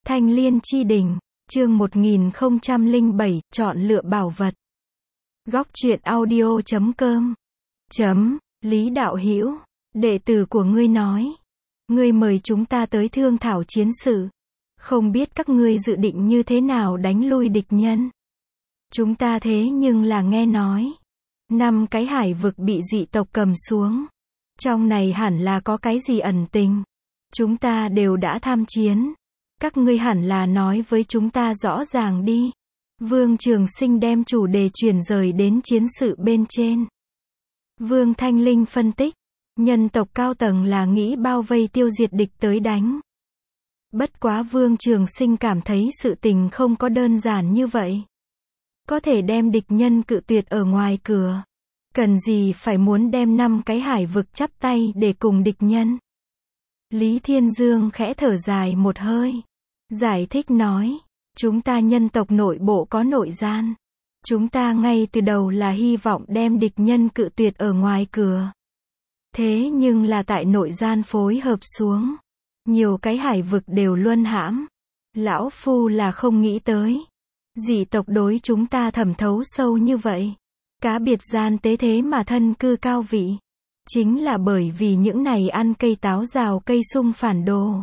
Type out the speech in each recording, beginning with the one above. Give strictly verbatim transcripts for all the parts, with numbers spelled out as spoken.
Thanh Liên Chi Đỉnh, chương một nghìn không trăm lẻ bảy, chọn lựa bảo vật. Góc truyện audio chấm com. Chấm, Lý Đạo Hữu, đệ tử của ngươi nói. Ngươi mời chúng ta tới thương thảo chiến sự. Không biết các ngươi dự định như thế nào đánh lui địch nhân. Chúng ta thế nhưng là nghe nói. Năm cái hải vực bị dị tộc cầm xuống. Trong này hẳn là có cái gì ẩn tình. Chúng ta đều đã tham chiến. Các ngươi hẳn là nói với chúng ta rõ ràng đi. Vương Trường Sinh đem chủ đề chuyển rời đến chiến sự bên trên. Vương Thanh Linh phân tích. Nhân tộc cao tầng là nghĩ bao vây tiêu diệt địch tới đánh. Bất quá Vương Trường Sinh cảm thấy sự tình không có đơn giản như vậy. Có thể đem địch nhân cự tuyệt ở ngoài cửa. Cần gì phải muốn đem năm cái hải vực chắp tay để cùng địch nhân. Lý Thiên Dương khẽ thở dài một hơi. Giải thích nói. Chúng ta nhân tộc nội bộ có nội gian. Chúng ta ngay từ đầu là hy vọng đem địch nhân cự tuyệt ở ngoài cửa. Thế nhưng là tại nội gian phối hợp xuống. Nhiều cái hải vực đều luân hãm. Lão Phu là không nghĩ tới. Dị tộc đối chúng ta thẩm thấu sâu như vậy. Cá biệt gian tế thế mà thân cư cao vị. Chính là bởi vì những này ăn cây táo rào cây sung phản đồ.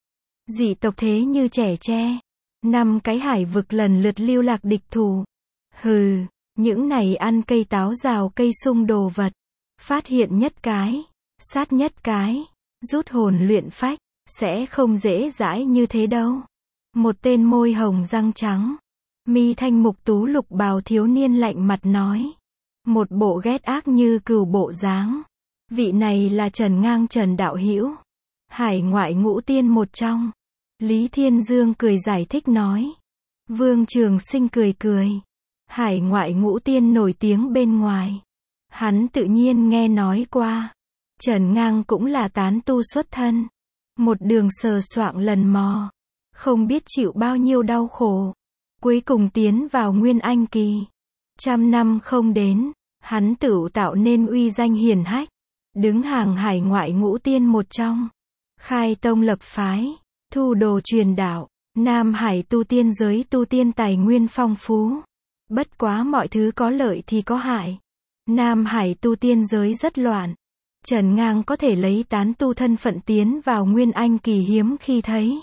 Dị tộc thế như trẻ tre. Năm cái hải vực lần lượt lưu lạc địch thủ. Hừ, những này ăn cây táo rào cây sung đồ vật. Phát hiện nhất cái, sát nhất cái, rút hồn luyện phách, sẽ không dễ dãi như thế đâu. Một tên môi hồng răng trắng, mi thanh mục tú lục bào thiếu niên lạnh mặt nói. Một bộ ghét ác như cừu bộ dáng. Vị này là Trần Ngang Trần Đạo Hữu, hải ngoại ngũ tiên một trong. Lý Thiên Dương cười giải thích nói. Vương Trường Sinh cười cười. Hải ngoại ngũ tiên nổi tiếng bên ngoài. Hắn tự nhiên nghe nói qua. Trần Ngang cũng là tán tu xuất thân. Một đường sờ soạng lần mò. Không biết chịu bao nhiêu đau khổ. Cuối cùng tiến vào Nguyên Anh kỳ. Trăm năm không đến. Hắn tự tạo nên uy danh hiển hách. Đứng hàng hải ngoại ngũ tiên một trong. Khai tông lập phái. Thu đồ truyền đạo. Nam Hải tu tiên giới tu tiên tài nguyên phong phú. Bất quá mọi thứ có lợi thì có hại. Nam Hải tu tiên giới rất loạn. Trần Ngang có thể lấy tán tu thân phận tiến vào Nguyên Anh kỳ hiếm khi thấy.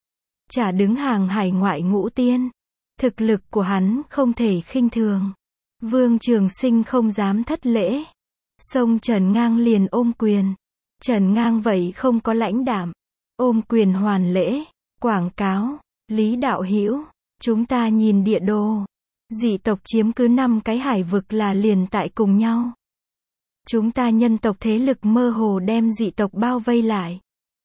Chả đứng hàng hải ngoại ngũ tiên. Thực lực của hắn không thể khinh thường. Vương Trường Sinh không dám thất lễ. Xông Trần Ngang liền ôm quyền. Trần Ngang vậy không có lãnh đạm. Ôm quyền hoàn lễ. Quảng cáo. Lý Đạo Hữu, chúng ta nhìn địa đồ. Dị tộc chiếm cứ năm cái hải vực là liền tại cùng nhau. Chúng ta nhân tộc thế lực mơ hồ đem dị tộc bao vây lại.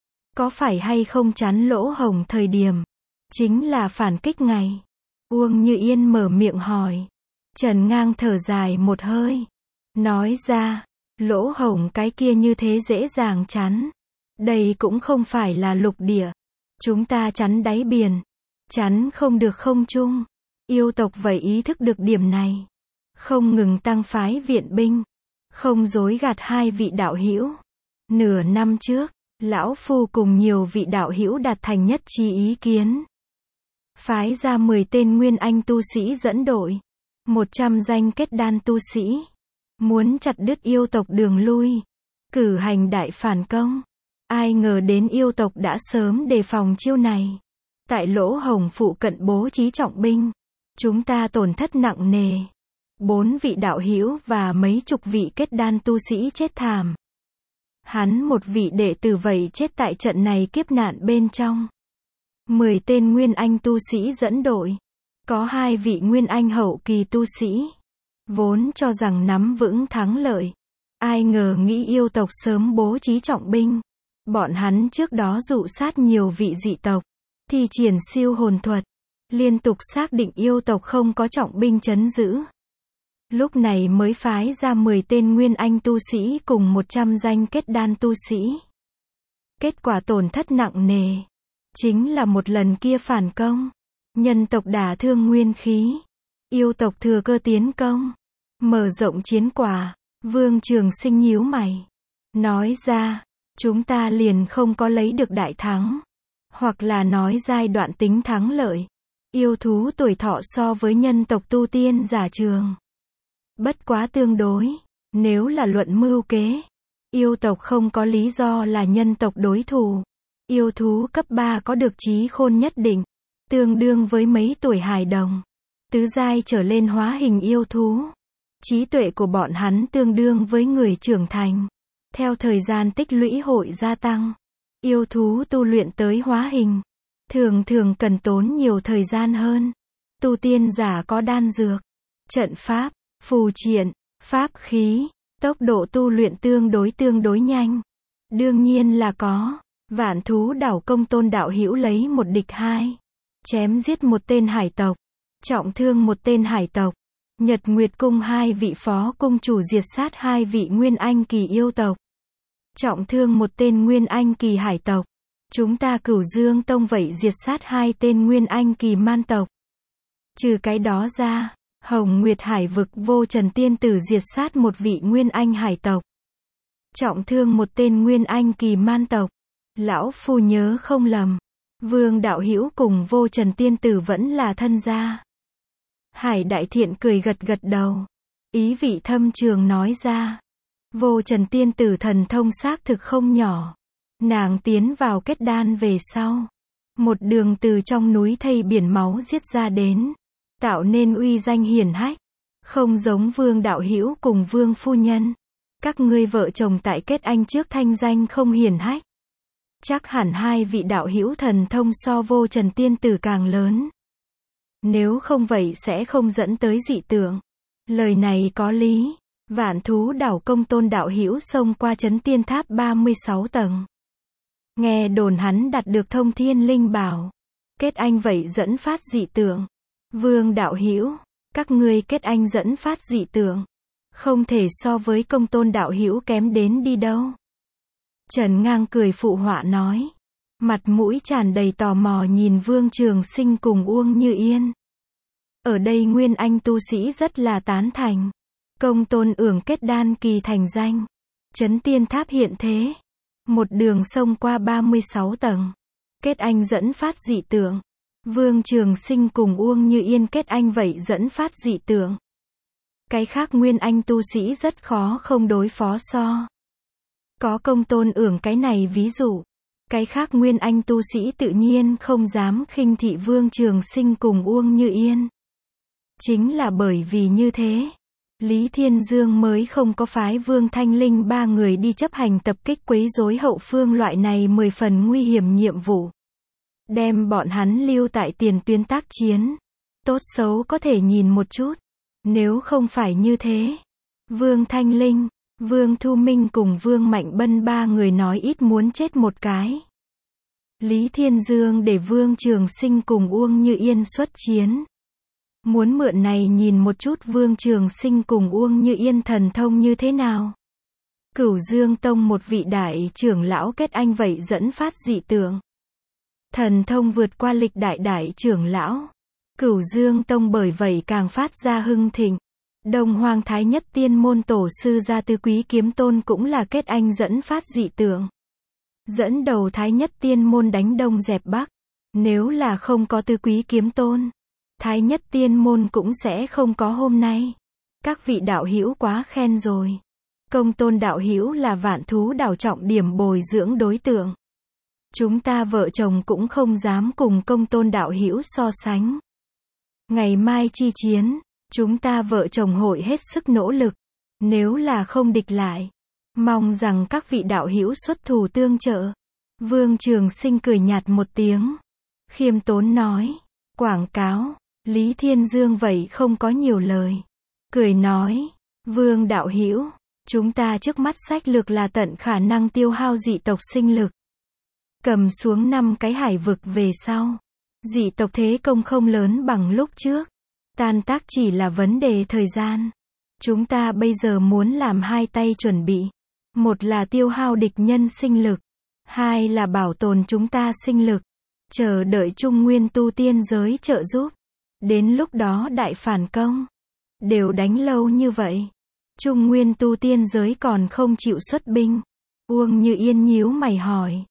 Có phải hay không chắn lỗ hổng thời điểm? Chính là phản kích ngày. Uông Như Yên mở miệng hỏi. Trần Ngang thở dài một hơi. Nói ra, lỗ hổng cái kia như thế dễ dàng chắn. Đây cũng không phải là lục địa. Chúng ta chắn đáy biển. Chắn không được không trung. Yêu tộc vậy ý thức được điểm này. Không ngừng tăng phái viện binh. Không dối gạt hai vị đạo hữu. Nửa năm trước, Lão Phu cùng nhiều vị đạo hữu đạt thành nhất trí ý kiến. Phái ra mười tên Nguyên Anh tu sĩ dẫn đội. một trăm danh kết đan tu sĩ. Muốn chặt đứt yêu tộc đường lui. Cử hành đại phản công. Ai ngờ đến yêu tộc đã sớm đề phòng chiêu này. Tại lỗ hổng phụ cận bố trí trọng binh. Chúng ta tổn thất nặng nề. Bốn vị đạo hữu và mấy chục vị kết đan tu sĩ chết thảm. Hắn một vị đệ tử vậy chết tại trận này kiếp nạn bên trong. Mười tên Nguyên Anh tu sĩ dẫn đội. Có hai vị Nguyên Anh hậu kỳ tu sĩ. Vốn cho rằng nắm vững thắng lợi. Ai ngờ nghĩ yêu tộc sớm bố trí trọng binh. Bọn hắn trước đó dụ sát nhiều vị dị tộc. Thi triển siêu hồn thuật. Liên tục xác định yêu tộc không có trọng binh trấn giữ. Lúc này mới phái ra mười tên Nguyên Anh tu sĩ cùng một trăm danh kết đan tu sĩ. Kết quả tổn thất nặng nề. Chính là một lần kia phản công. Nhân tộc đả thương nguyên khí. Yêu tộc thừa cơ tiến công. Mở rộng chiến quả. Vương Trường Sinh nhíu mày. Nói ra, chúng ta liền không có lấy được đại thắng. Hoặc là nói giai đoạn tính thắng lợi. Yêu thú tuổi thọ so với nhân tộc tu tiên giả trường. Bất quá tương đối. Nếu là luận mưu kế, yêu tộc không có lý do là nhân tộc đối thủ. Yêu thú cấp ba có được trí khôn nhất định, tương đương với mấy tuổi hài đồng. Tứ giai trở lên hóa hình yêu thú. Trí tuệ của bọn hắn tương đương với người trưởng thành. Theo thời gian tích lũy hội gia tăng, yêu thú tu luyện tới hóa hình, thường thường cần tốn nhiều thời gian hơn. Tu tiên giả có đan dược, trận pháp, phù triện, pháp khí, tốc độ tu luyện tương đối tương đối nhanh. Đương nhiên là có. Vạn thú đảo công tôn đạo hữu lấy một địch hai. Chém giết một tên hải tộc. Trọng thương một tên hải tộc. Nhật Nguyệt Cung hai vị phó cung chủ diệt sát hai vị Nguyên Anh kỳ yêu tộc. Trọng thương một tên Nguyên Anh kỳ hải tộc. Chúng ta Cửu Dương Tông vậy diệt sát hai tên Nguyên Anh kỳ man tộc. Trừ cái đó ra, Hồng Nguyệt Hải vực Vô Trần Tiên Tử diệt sát một vị Nguyên Anh hải tộc. Trọng thương một tên Nguyên Anh kỳ man tộc. Lão phu nhớ không lầm, Vương đạo hữu cùng Vô Trần Tiên Tử vẫn là thân gia. Hải Đại Thiện cười gật gật đầu, ý vị thâm trường nói ra. Vô Trần Tiên Tử thần thông xác thực không nhỏ. Nàng tiến vào kết đan về sau, một đường từ trong núi thây biển máu giết ra đến, tạo nên uy danh hiển hách. Không giống Vương đạo hữu cùng Vương phu nhân, các ngươi vợ chồng tại kết anh trước thanh danh không hiển hách. Chắc hẳn hai vị đạo hữu thần thông so Vô Trần Tiên Tử càng lớn. Nếu không vậy sẽ không dẫn tới dị tượng. Lời này có lý. Vạn thú đảo công tôn đạo hữu xông qua trấn tiên tháp ba mươi sáu tầng. Nghe đồn hắn đạt được thông thiên linh bảo. Kết anh vậy dẫn phát dị tượng. Vương đạo hữu, các ngươi kết anh dẫn phát dị tượng. Không thể so với công tôn đạo hữu kém đến đi đâu. Trần Ngang cười phụ họa nói. Mặt mũi tràn đầy tò mò nhìn Vương Trường Sinh cùng Uông Như Yên. Ở đây Nguyên Anh tu sĩ rất là tán thành. Công tôn ưởng kết đan kỳ thành danh. Trấn tiên tháp hiện thế. Một đường xông qua ba mươi sáu tầng. Kết anh dẫn phát dị tượng. Vương Trường Sinh cùng Uông Như Yên kết anh vậy dẫn phát dị tượng. Cái khác Nguyên Anh tu sĩ rất khó không đối phó so. Có công tôn ưởng cái này ví dụ. Cái khác Nguyên Anh tu sĩ tự nhiên không dám khinh thị Vương Trường Sinh cùng Uông Như Yên. Chính là bởi vì như thế, Lý Thiên Dương mới không có phái Vương Thanh Linh ba người đi chấp hành tập kích quấy rối hậu phương loại này mười phần nguy hiểm nhiệm vụ. Đem bọn hắn lưu tại tiền tuyến tác chiến. Tốt xấu có thể nhìn một chút. Nếu không phải như thế, Vương Thanh Linh, Vương Thu Minh cùng Vương Mạnh Bân ba người nói ít muốn chết một cái. Lý Thiên Dương để Vương Trường Sinh cùng Uông Như Yên xuất chiến. Muốn mượn này nhìn một chút Vương Trường Sinh cùng Uông Như Yên thần thông như thế nào. Cửu Dương Tông một vị đại trưởng lão kết anh vậy dẫn phát dị tượng. Thần thông vượt qua lịch đại đại trưởng lão. Cửu Dương Tông bởi vậy càng phát ra hưng thịnh. Đông Hoang Thái Nhất Tiên môn tổ sư Gia Tư Quý Kiếm Tôn cũng là kết anh dẫn phát dị tượng. Dẫn đầu Thái Nhất Tiên môn đánh đông dẹp bắc. Nếu là không có Tư Quý Kiếm Tôn, Thái Nhất Tiên môn cũng sẽ không có hôm nay. Các vị đạo hữu quá khen rồi. Công tôn đạo hữu là vạn thú đảo trọng điểm bồi dưỡng đối tượng. Chúng ta vợ chồng cũng không dám cùng công tôn đạo hữu so sánh. Ngày mai chi chiến, chúng ta vợ chồng hội hết sức nỗ lực. Nếu là không địch lại, mong rằng các vị đạo hữu xuất thủ tương trợ. Vương Trường Sinh cười nhạt một tiếng. Khiêm tốn nói. Quảng cáo. Lý Thiên Dương vậy không có nhiều lời. Cười nói. Vương đạo hữu, chúng ta trước mắt sách lược là tận khả năng tiêu hao dị tộc sinh lực. Cầm xuống năm cái hải vực về sau. Dị tộc thế công không lớn bằng lúc trước. Tan tác chỉ là vấn đề thời gian. Chúng ta bây giờ muốn làm hai tay chuẩn bị. Một là tiêu hao địch nhân sinh lực. Hai là bảo tồn chúng ta sinh lực. Chờ đợi Trung Nguyên tu tiên giới trợ giúp. Đến lúc đó đại phản công. Đều đánh lâu như vậy. Trung Nguyên tu tiên giới còn không chịu xuất binh. Uông Như Yên nhíu mày hỏi.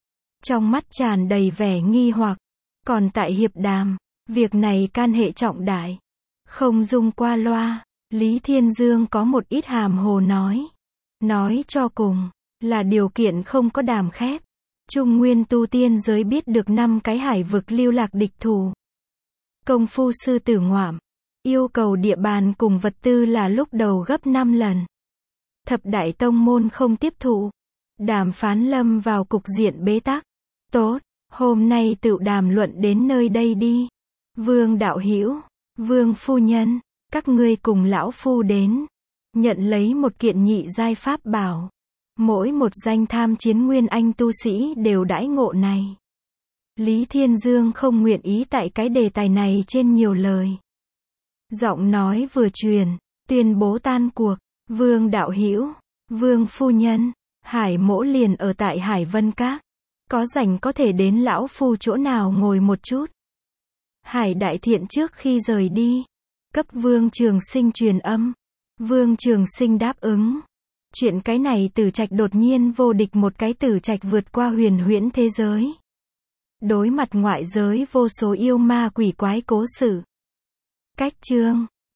trong mắt tràn đầy vẻ nghi hoặc. Còn tại hiệp đàm, việc này can hệ trọng đại, không dung qua loa. Lý Thiên Dương có một ít hàm hồ nói. Nói cho cùng, là điều kiện không có đàm khép. Trung nguyên tu tiên giới biết được năm cái hải vực lưu lạc địch thủ. Công phu sư tử ngoạm, yêu cầu địa bàn cùng vật tư là lúc đầu gấp năm lần. Thập đại tông môn không tiếp thụ. Đàm phán lâm vào cục diện bế tắc. Tốt, hôm nay tự đàm luận đến nơi đây đi. Vương đạo hữu, Vương phu nhân, các ngươi cùng lão phu đến. Nhận lấy một kiện nhị giai pháp bảo. Mỗi một danh tham chiến nguyên anh tu sĩ đều đãi ngộ này. Lý Thiên Dương không nguyện ý tại cái đề tài này trên nhiều lời. Giọng nói vừa truyền, tuyên bố tan cuộc. Vương đạo hữu, Vương phu nhân, Hải mỗ liền ở tại Hải Vân Các. Có rảnh có thể đến lão phu chỗ nào ngồi một chút. Hải Đại Thiện trước khi rời đi, cấp Vương Trường Sinh truyền âm. Vương Trường Sinh đáp ứng. Chuyện cái này Tử Trạch đột nhiên vô địch một cái Tử Trạch vượt qua huyền huyễn thế giới. Đối mặt ngoại giới vô số yêu ma quỷ quái cố sự. Cách chương